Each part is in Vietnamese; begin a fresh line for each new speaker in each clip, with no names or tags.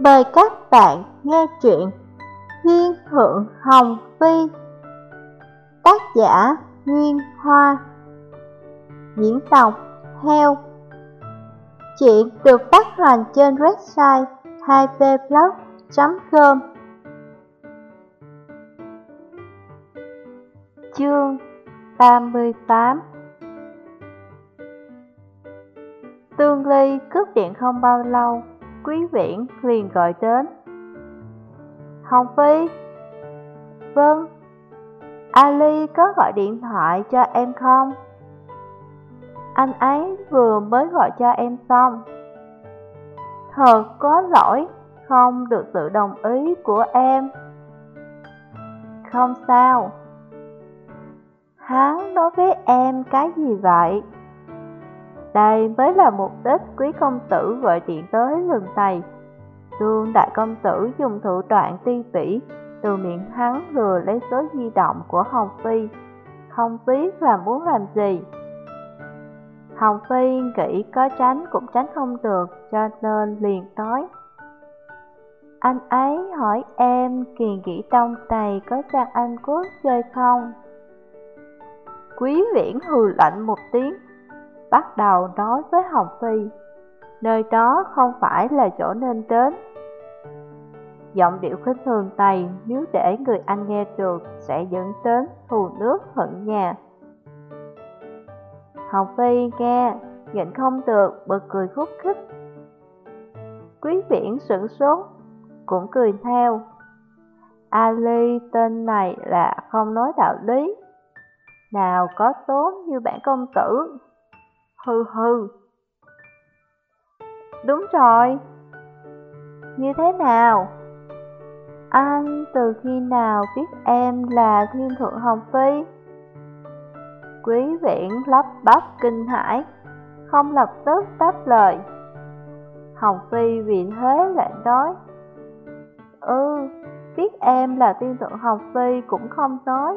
Mời các bạn nghe truyện Thiên Thượng Hồng Phi. Tác giả Nguyên Hoa. Diễn đọc Heo. Truyện được phát hành trên website 2vblog.com. Chương 38. Tương Ly cướp điện không bao lâu, Quý Viễn liền gọi đến. Hồng Phi. Vâng. Ali có gọi điện thoại cho em không? Anh ấy vừa mới gọi cho em xong. Thật có lỗi, không được sự đồng ý của em. Không sao. Hắn nói với em cái gì vậy? Đây mới là mục đích quý công tử gọi điện tới lần này. Tương đại công tử dùng thủ đoạn ti vĩ từ miệng hắn lừa lấy số di động của Hồng Phi, không biết là muốn làm gì. Hồng Phi nghĩ có tránh cũng tránh không được, cho nên liền nói. Anh ấy hỏi em kỳ nghỉ đông này có sang Anh Quốc chơi không? Quý Viễn hừ lạnh một tiếng, bắt đầu nói với Hồng Phi, nơi đó không phải là chỗ nên đến. Giọng điệu khinh thường này nếu để người anh nghe được sẽ dẫn đến thù nước hận nhà. Hồng Phi nghe, nhịn không được, bật cười khúc khích. Quý Viễn sửng sốt, cũng cười theo. Ali tên này là không nói đạo lý, nào có tốt như bản công tử. Hừ hừ. Đúng rồi. Như thế nào? Anh từ khi nào biết em là Thiên Thượng Hồng Phi? Quý Viễn lắp bắp kinh hãi, không lập tức đáp lời. Hồng Phi vì thế lại nói. Biết em là Thiên Thượng Hồng Phi cũng không nói.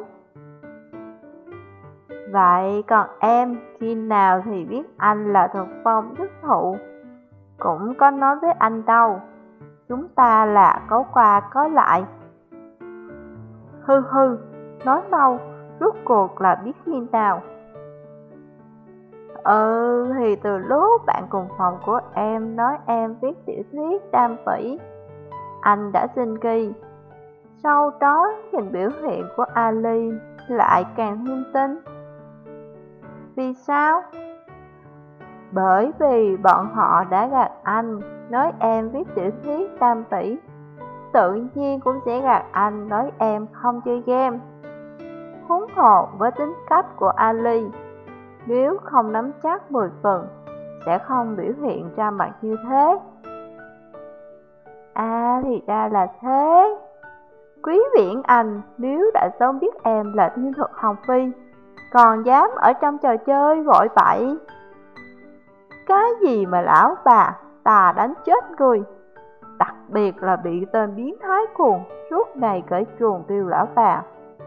Vậy còn em khi nào thì biết anh là Thực Phong Thức Thụ? Cũng có nói với anh đâu. Chúng ta là có qua có lại. Hừ hừ, nói mau, rốt cuộc là biết khi nào? Thì từ lúc bạn cùng phòng của em nói em viết tiểu thuyết đam phỉ, anh đã sinh kỳ. Sau đó nhìn biểu hiện của Ali lại càng thêm tin. Vì sao? Bởi vì bọn họ đã gạt anh, nói em viết tiểu thuyết đam phỉ, tự nhiên cũng sẽ gạt anh nói em không chơi game. Huống hồ với tính cách của Ali, nếu không nắm chắc 10 phần, sẽ không biểu hiện ra mặt như thế. Thì ra là thế. Quý Viễn anh nếu đã sớm biết em là Thiên Thuật Hồng Phi, còn dám ở trong trò chơi gọi bậy. Cái gì mà lão bà, ta đánh chết người. Đặc biệt là bị tên biến thái cuồng suốt ngày cởi chuồng kêu lão bà.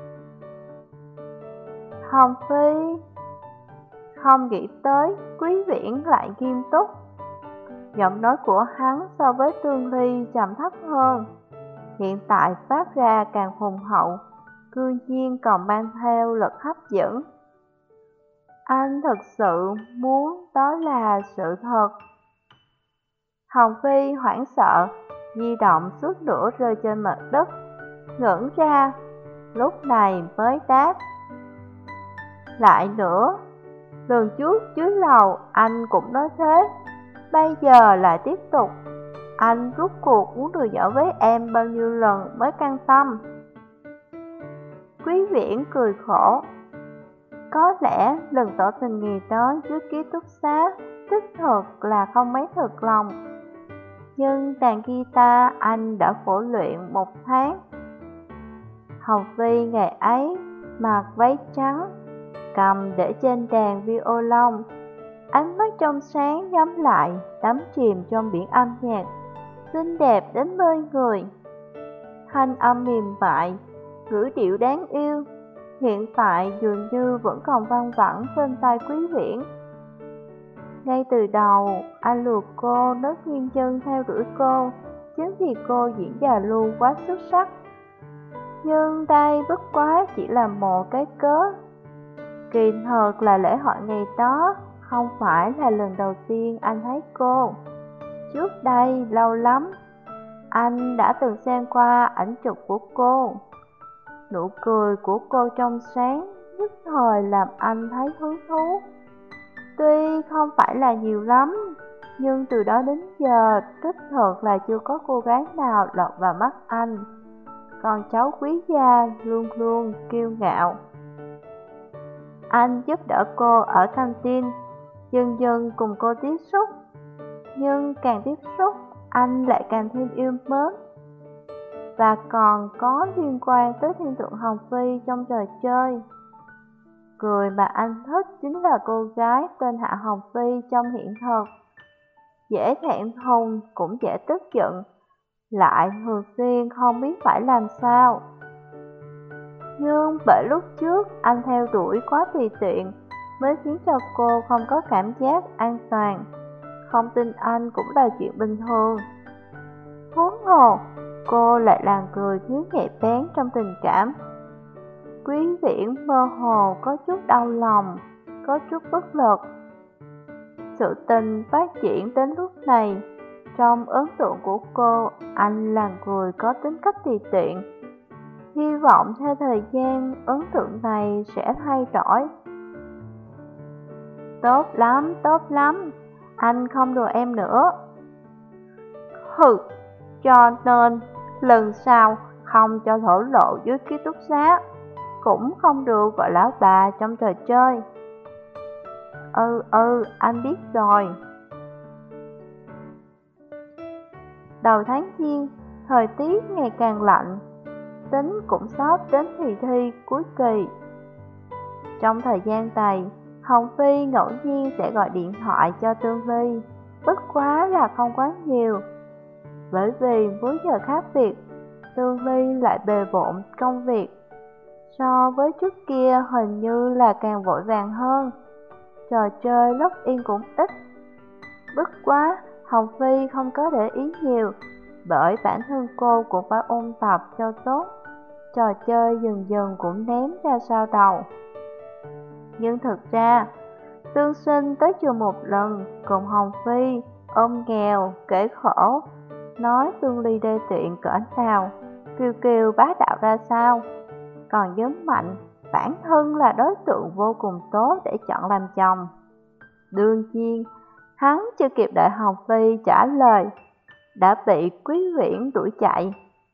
Hồng Phi. Không nghĩ tới Quý Viễn lại nghiêm túc. Giọng nói của hắn so với Tương Ly trầm thấp hơn, hiện tại phát ra càng hùng hậu, cư nhiên còn mang theo lực hấp dẫn. Anh thật sự muốn đó là sự thật. Hồng Phi hoảng sợ, di động suốt nửa rơi trên mặt đất, ngẩng ra, lúc này mới đáp. Lại nữa, lần trước dưới lầu anh cũng nói thế, bây giờ lại tiếp tục. Anh rút cuộc muốn đùa giỡn với em bao nhiêu lần mới căng tâm? Quý Viễn cười khổ. Có lẽ lần tỏ tình ngày đó trước ký túc xá đích thật là không mấy thật lòng. Nhưng đàn guitar anh đã khổ luyện 1 tháng. Hồng Phi ngày ấy mặc váy trắng, cầm để trên đàn violon, ánh mắt trong sáng nhắm lại, đắm chìm trong biển âm nhạc, xinh đẹp đến mê người. Thanh âm mềm mại, ngữ điệu đáng yêu, hiện tại dường như vẫn còn văng vẳng bên tai Quý Viễn. Ngay từ đầu, anh lừa cô nói nguyên chân theo đuổi cô, chính vì cô diễn già lưu quá xuất sắc. Nhưng đây bất quá chỉ là một cái cớ. Kỳ thật là lễ hội ngày đó không phải là lần đầu tiên anh thấy cô. Trước đây lâu lắm, anh đã từng xem qua ảnh chụp của cô. Nụ cười của cô trong sáng, nhất thời làm anh thấy hứng thú. Tuy không phải là nhiều lắm, nhưng từ đó đến giờ, đích thực là chưa có cô gái nào lọt vào mắt anh. Còn cháu quý gia luôn luôn kiêu ngạo. Anh giúp đỡ cô ở canteen, dần dần cùng cô tiếp xúc. Nhưng càng tiếp xúc, anh lại càng thêm yêu mến. Và còn có liên quan tới thiên tượng Hồng Phi trong trò chơi. Người mà anh thích chính là cô gái tên Hạ Hồng Phi trong hiện thực. Dễ thẹn thùng cũng dễ tức giận, lại thường xuyên không biết phải làm sao. Nhưng bởi lúc trước anh theo đuổi quá tùy tiện mới khiến cho cô không có cảm giác an toàn. Không tin anh cũng là chuyện bình thường. Huống hồ, cô lại là người thiếu nhạy bén trong tình cảm. Quý Viễn mơ hồ có chút đau lòng, có chút bất lực. Sự tình phát triển đến lúc này, trong ấn tượng của cô, anh là người có tính cách tùy tiện. Hy vọng theo thời gian, ấn tượng này sẽ thay đổi. Tốt lắm, anh không đùa em nữa. Hừ, cho nên lần sau không cho thổ lộ dưới ký túc xá, cũng không được gọi lão bà trong trò chơi. Anh biết rồi. Đầu tháng Giêng, thời tiết ngày càng lạnh, tính cũng sắp đến kỳ thi cuối kỳ. Trong thời gian này, Hồng Phi ngẫu nhiên sẽ gọi điện thoại cho Tương Ly, bất quá là không quá nhiều. Bởi vì múi giờ khác biệt, Tương Ly lại bề bộn công việc. So với trước kia hình như là càng vội vàng hơn. Trò chơi log in cũng ít. Bất quá, Hồng Phi không có để ý nhiều, bởi bản thân cô cũng phải ôn tập cho tốt. Trò chơi dần dần cũng ném ra sau đầu. Nhưng thực ra, Tương Sinh tới trường một lần cùng Hồng Phi ôm nghèo, kể khổ, nói Tương Ly đê tiện cỡ nào, Kiều Kiều bá đạo ra sao, còn nhấn mạnh bản thân là đối tượng vô cùng tốt để chọn làm chồng. Đương nhiên, hắn chưa kịp đợi Hồng Phi trả lời, đã bị Quý Viễn đuổi chạy.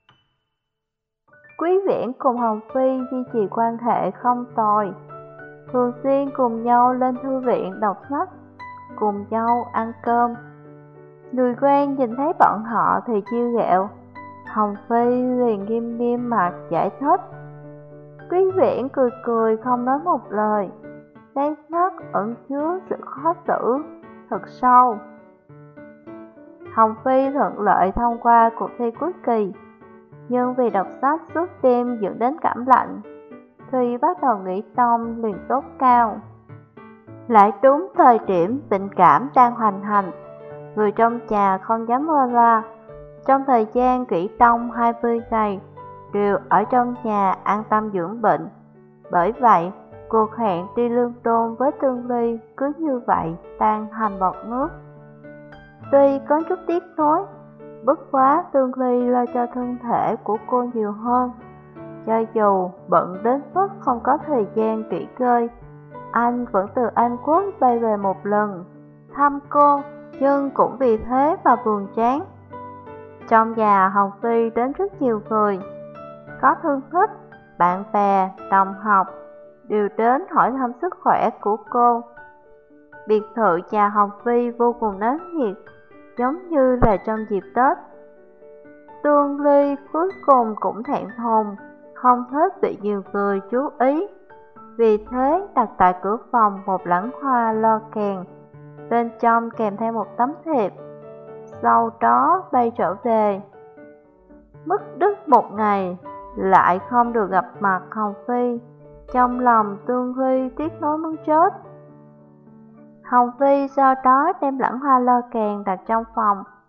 Quý Viễn cùng Hồng Phi duy trì quan hệ không tồi, thường xuyên cùng nhau lên thư viện đọc sách, cùng nhau ăn cơm. Người quen nhìn thấy bọn họ thì chiêu ghẹo, Hồng Phi liền nghiêm nghiêm mặt giải thích. Quý Viễn cười cười không nói một lời, đáy mắt ẩn chứa sự khó xử thật sâu. Hồng Phi thuận lợi thông qua cuộc thi cuối kỳ, nhưng vì đọc sách suốt đêm dẫn đến cảm lạnh, khi bắt đầu nghỉ tông liền sốt cao. Lại đúng thời điểm tình cảm đang hoành hành, người trong nhà không dám lơ là. Trong thời gian nghỉ tông 20 ngày, đều ở trong nhà an tâm dưỡng bệnh. Bởi vậy, cuộc hẹn đi Lương Đôn với Tương Ly cứ như vậy tan thành bọt nước. Tuy có chút tiếc nuối, bất quá Tương Ly lo cho thân thể của cô nhiều hơn. Cho dù bận đến mức không có thời gian nghỉ ngơi, anh vẫn từ Anh Quốc bay về một lần thăm cô, nhưng cũng vì thế mà buồn chán. Trong nhà Hồng Phi đến rất nhiều người, có thân thích, bạn bè, đồng học đều đến hỏi thăm sức khỏe của cô. Biệt thự nhà Hồng Phi vô cùng náo nhiệt, giống như là trong dịp Tết. Tương Ly cuối cùng cũng thẹn thùng, không thích bị nhiều người chú ý. Vì thế đặt tại cửa phòng một lẵng hoa lo kèn, bên trong kèm theo một tấm thiệp. Sau đó bay trở về. Mất đứt một ngày, lại không được gặp mặt Hồng Phi. Trong lòng Tương Ly tiếc nuối muốn chết. Hồng Phi sau đó đem lẵng hoa lo kèn đặt trong phòng.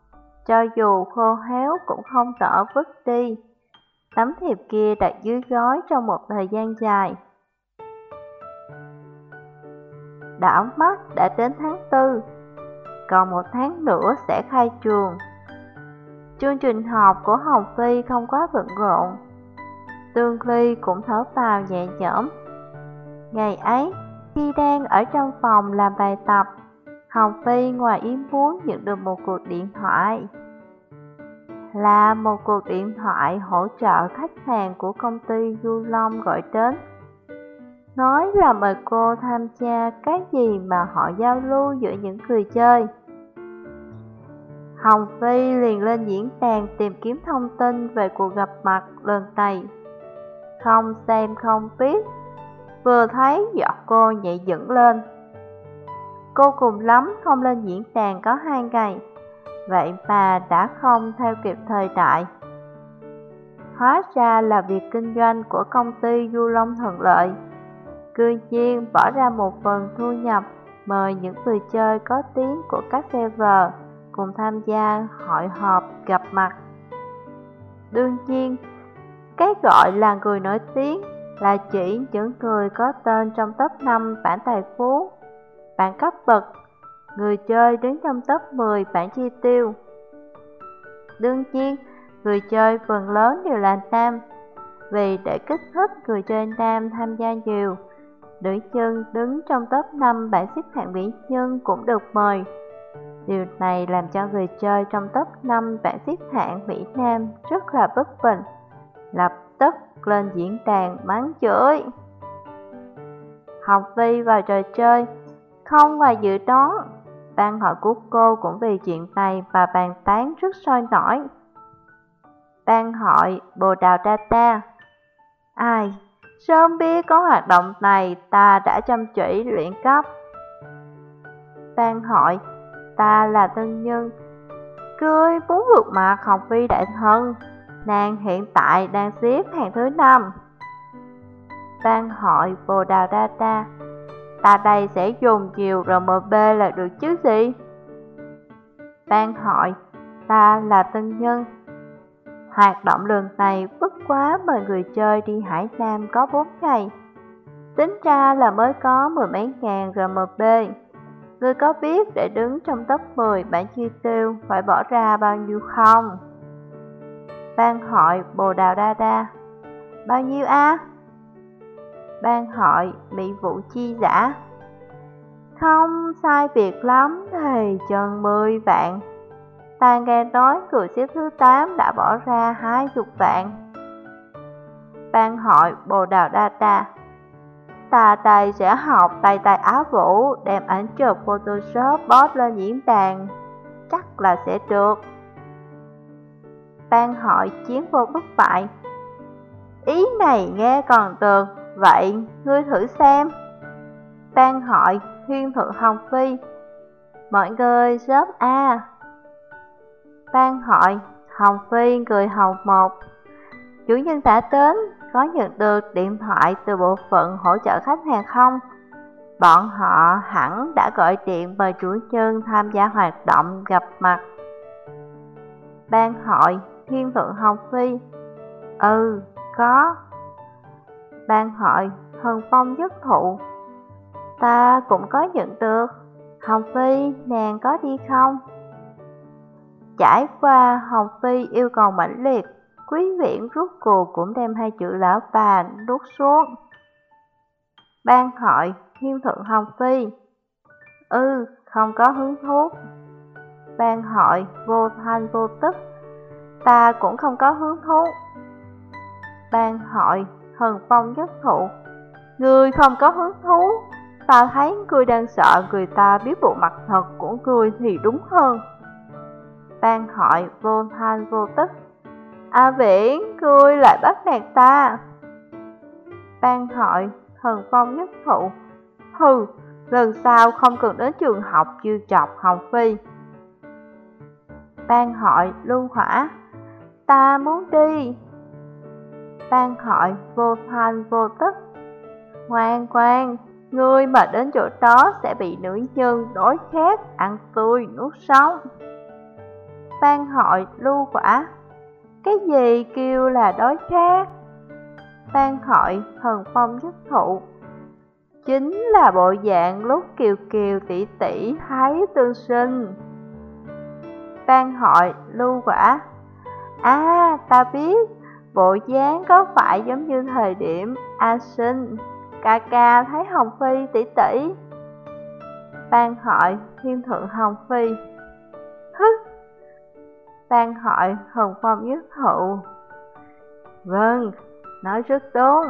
cho dù khô héo cũng không nỡ vứt đi. Tấm thiệp kia đặt dưới gói trong một thời gian dài. Đảo mắt đã đến tháng 4, còn 1 tháng nữa sẽ khai trường. Chương trình học của Hồng Phi không quá bận rộn. Tương Ly cũng thở phào nhẹ nhõm. Ngày ấy, khi đang ở trong phòng làm bài tập, Hồng Phi ngoài ý muốn nhận được một cuộc điện thoại. Là một cuộc điện thoại hỗ trợ khách hàng của công ty Du Long gọi đến. Nói là mời cô tham gia cái gì mà họ giao lưu giữa những người chơi. Hồng Phi liền lên diễn đàn tìm kiếm thông tin về cuộc gặp mặt lần này. Không xem không biết, vừa thấy giọt cô nhảy dựng lên. Cô cùng lắm không lên diễn đàn có 2 ngày, vậy mà đã không theo kịp thời đại. Hóa ra là việc kinh doanh của công ty Du Long thuận lợi. Cư nhiên bỏ ra một phần thu nhập mời những người chơi có tiếng của các server cùng tham gia hội họp gặp mặt. Đương nhiên, cái gọi là người nổi tiếng là chỉ những người có tên trong top 5 bảng tài phú, bảng cấp bậc, người chơi đứng trong top 10 bảng chi tiêu. Đương nhiên, người chơi phần lớn đều là nam, vì để kích thích người chơi nam tham gia nhiều, nữ nhân đứng trong top 5 bảng xếp hạng mỹ nhân cũng được mời. Điều này làm cho người chơi trong top 5 bảng xếp hạng Mỹ Nam rất là bất bình, lập tức lên diễn đàn mắng chửi. Hồng Phi vào trò chơi, không ngoài dự đoán, ban hội của cô cũng vì chuyện này mà bàn tán rất sôi nổi. Ban hội Bồ Đào Data. Ai, sớm biết có hoạt động này ta đã chăm chỉ luyện cấp. Ban hội Ta là tân nhân, cười muốn vượt mặt Hồng Phi đại thân, nàng hiện tại đang xếp hạng thứ 5. Ban hội Bồ Đào Data. Ta đây sẽ dùng chiều RMB là được chứ gì? Ban hội Ta là tân nhân. Hoạt động lần này bất quá mời người chơi đi Hải Nam có 4 ngày. Tính ra là mới có 10 mấy ngàn RMB. Ngươi có biết để đứng trong top 10 bảng chi tiêu phải bỏ ra bao nhiêu không? Ban hội Bồ Đào Data. Bao nhiêu a? Ban hội Mỹ Vụ Chi Giả. Không sai biệt lắm thì chừng 10 vạn. Ta nghe nói người xếp thứ 8 đã bỏ ra 20 vạn. Ban hội Bồ Đào Data. Ta đây sẽ học tay Á Vũ, đem ảnh chụp Photoshop post lên diễn đàn, chắc là sẽ được. Ban hội Chiến Vô Bất Bại. Ý này nghe còn được, vậy ngươi thử xem. Ban hội Thiên Thượng Hồng Phi. Mọi người sớm a. Ban hội Hồng Phi người hầu 1. Chủ nhân đã đến, có nhận được điện thoại từ bộ phận hỗ trợ khách hàng không? Bọn họ hẳn đã gọi điện mời chủ nhân tham gia hoạt động gặp mặt. Ban hội Thiên Thượng Hồng Phi. Ừ, có. Ban hội Thần Phong Nhất Thụ. Ta cũng có nhận được. Hồng Phi, nàng có đi không? Trải qua Hồng Phi yêu cầu mãnh liệt, Quý Viễn rút cuộc cũng đem 2 chữ lão bà nuốt xuống. Ban hội Thiên Thượng Hồng Phi. Ừ, không có hứng thú. Ban hội Vô Thanh Vô Tức. Ta cũng không có hứng thú. Ban hội Thần Phong Nhất Thụ. Ngươi không có hứng thú. Ta thấy ngươi đang sợ người ta biết bộ mặt thật của ngươi thì đúng hơn. Ban hội Vô Thanh Vô Tức. A Viễn, ngươi lại bắt nạt ta. Ban hội Thần Phong Nhất Thụ. Hừ, lần sau không cần đến trường học chiêu chọc Hồng Phi. Ban hội Lưu Hỏa. Ta muốn đi. Ban hội Vô Thanh Vô Tức. Ngoan ngoan, ngươi mà đến chỗ đó sẽ bị nữ nhân đối khác ăn tươi nuốt sống. Ban hội Lưu Quả: Cái gì kêu là đối khác? Ban hội Thần Phong Nhất Thụ: Chính là bộ dạng lúc Kiều Kiều tỷ tỷ thấy Tương Sinh. Ban hội Lưu Quả: À, ta biết, bộ dáng có phải giống như thời điểm A Sinh ca ca thấy Hồng Phi tỷ tỷ? Ban hội Thiên Thượng Hồng Phi: Hứ. Ban hội Thần Phong Nhất Thụ: Vâng, nói rất đúng.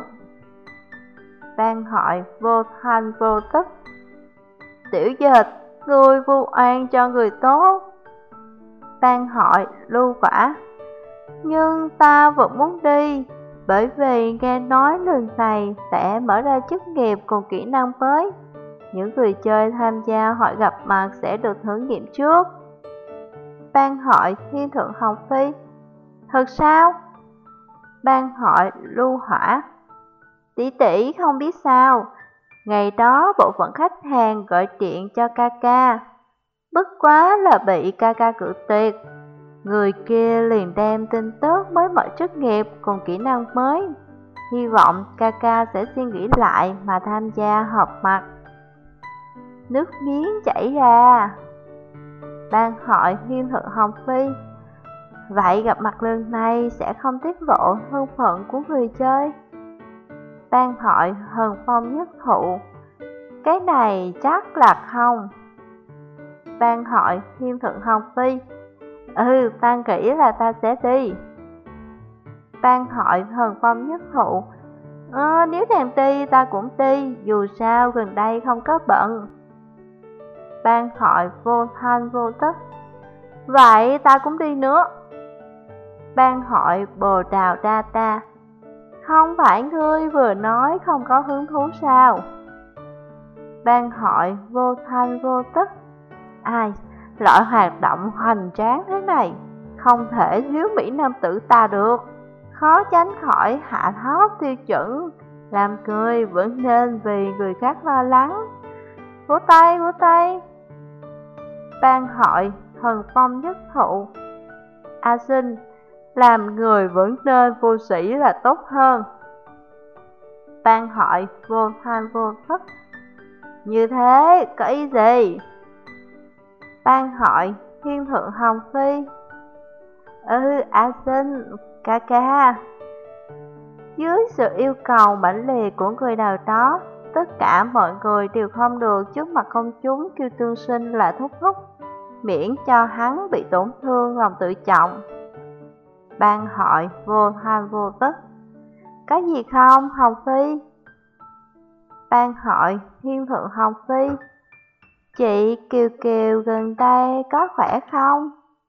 Ban hội Vô Thanh Vô Tức: Tiểu Dịch, ngươi vu oan cho người tốt. Ban hội Lưu Quả: Nhưng ta vẫn muốn đi, bởi vì nghe nói lần này sẽ mở ra chức nghiệp cùng kỹ năng mới. Những người chơi tham gia hội gặp mặt sẽ được thử nghiệm trước. Ban hội Thiên Thượng Hồng Phi: Thật sao? Ban hội Lưu Hỏa: Tỷ tỷ không biết sao, ngày đó bộ phận khách hàng gọi điện cho ca ca, bất quá là bị ca ca cự tuyệt. Người kia liền đem tin tức mới mở chức nghiệp cùng kỹ năng mới, hy vọng ca ca sẽ suy nghĩ lại mà tham gia họp mặt. Nước miếng chảy ra. Ban hội Thiên Thượng Hồng Phi: Vậy gặp mặt lần này sẽ không tiết lộ thân phận của người chơi. Ban hội Thần Phong Nhất Thụ: Cái này chắc là không. Ban hội Thiên Thượng Hồng Phi: Ta nghĩ là ta sẽ đi. Ban hội Thần Phong Nhất Thụ: Nếu nàng đi ta cũng đi, dù sao gần đây không có bận. Ban hội Vô Thanh Vô Tức: Vậy ta cũng đi nữa. Ban hội Bồ Đào Đa Ta: Không phải ngươi vừa nói không có hứng thú sao? Ban hội Vô Thanh Vô Tức: Ai, loại hoạt động hoành tráng thế này không thể thiếu mỹ nam tử ta được, khó tránh khỏi hạ thấp tiêu chuẩn, làm người vẫn nên vì người khác lo lắng. Vỗ tay, vỗ tay. Ban hội Thần Phong Nhất Thụ: A Sinh, làm người vẫn nên vô sĩ là tốt hơn. Ban hội Vô Thanh Vô Tức: Như thế có ý gì? Ban hội Thiên Thượng Hồng Phi: A Sinh, ca ca. Dưới sự yêu cầu mãnh liệt của người nào đó, tất cả mọi người đều không được trước mặt công chúng kêu Tương Sinh là thúc thúc, miễn cho hắn bị tổn thương lòng tự trọng. Ban hội Vô Thanh Vô Tức: Có gì không, Hồng Phi? Ban hội Thiên Thượng Hồng Phi: Chị Kiều Kiều gần đây có khỏe không?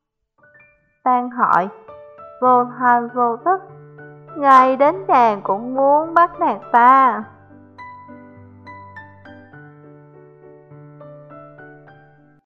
Ban hội Vô Thanh Vô Tức: Ngay đến nàng cũng muốn bắt nàng ta.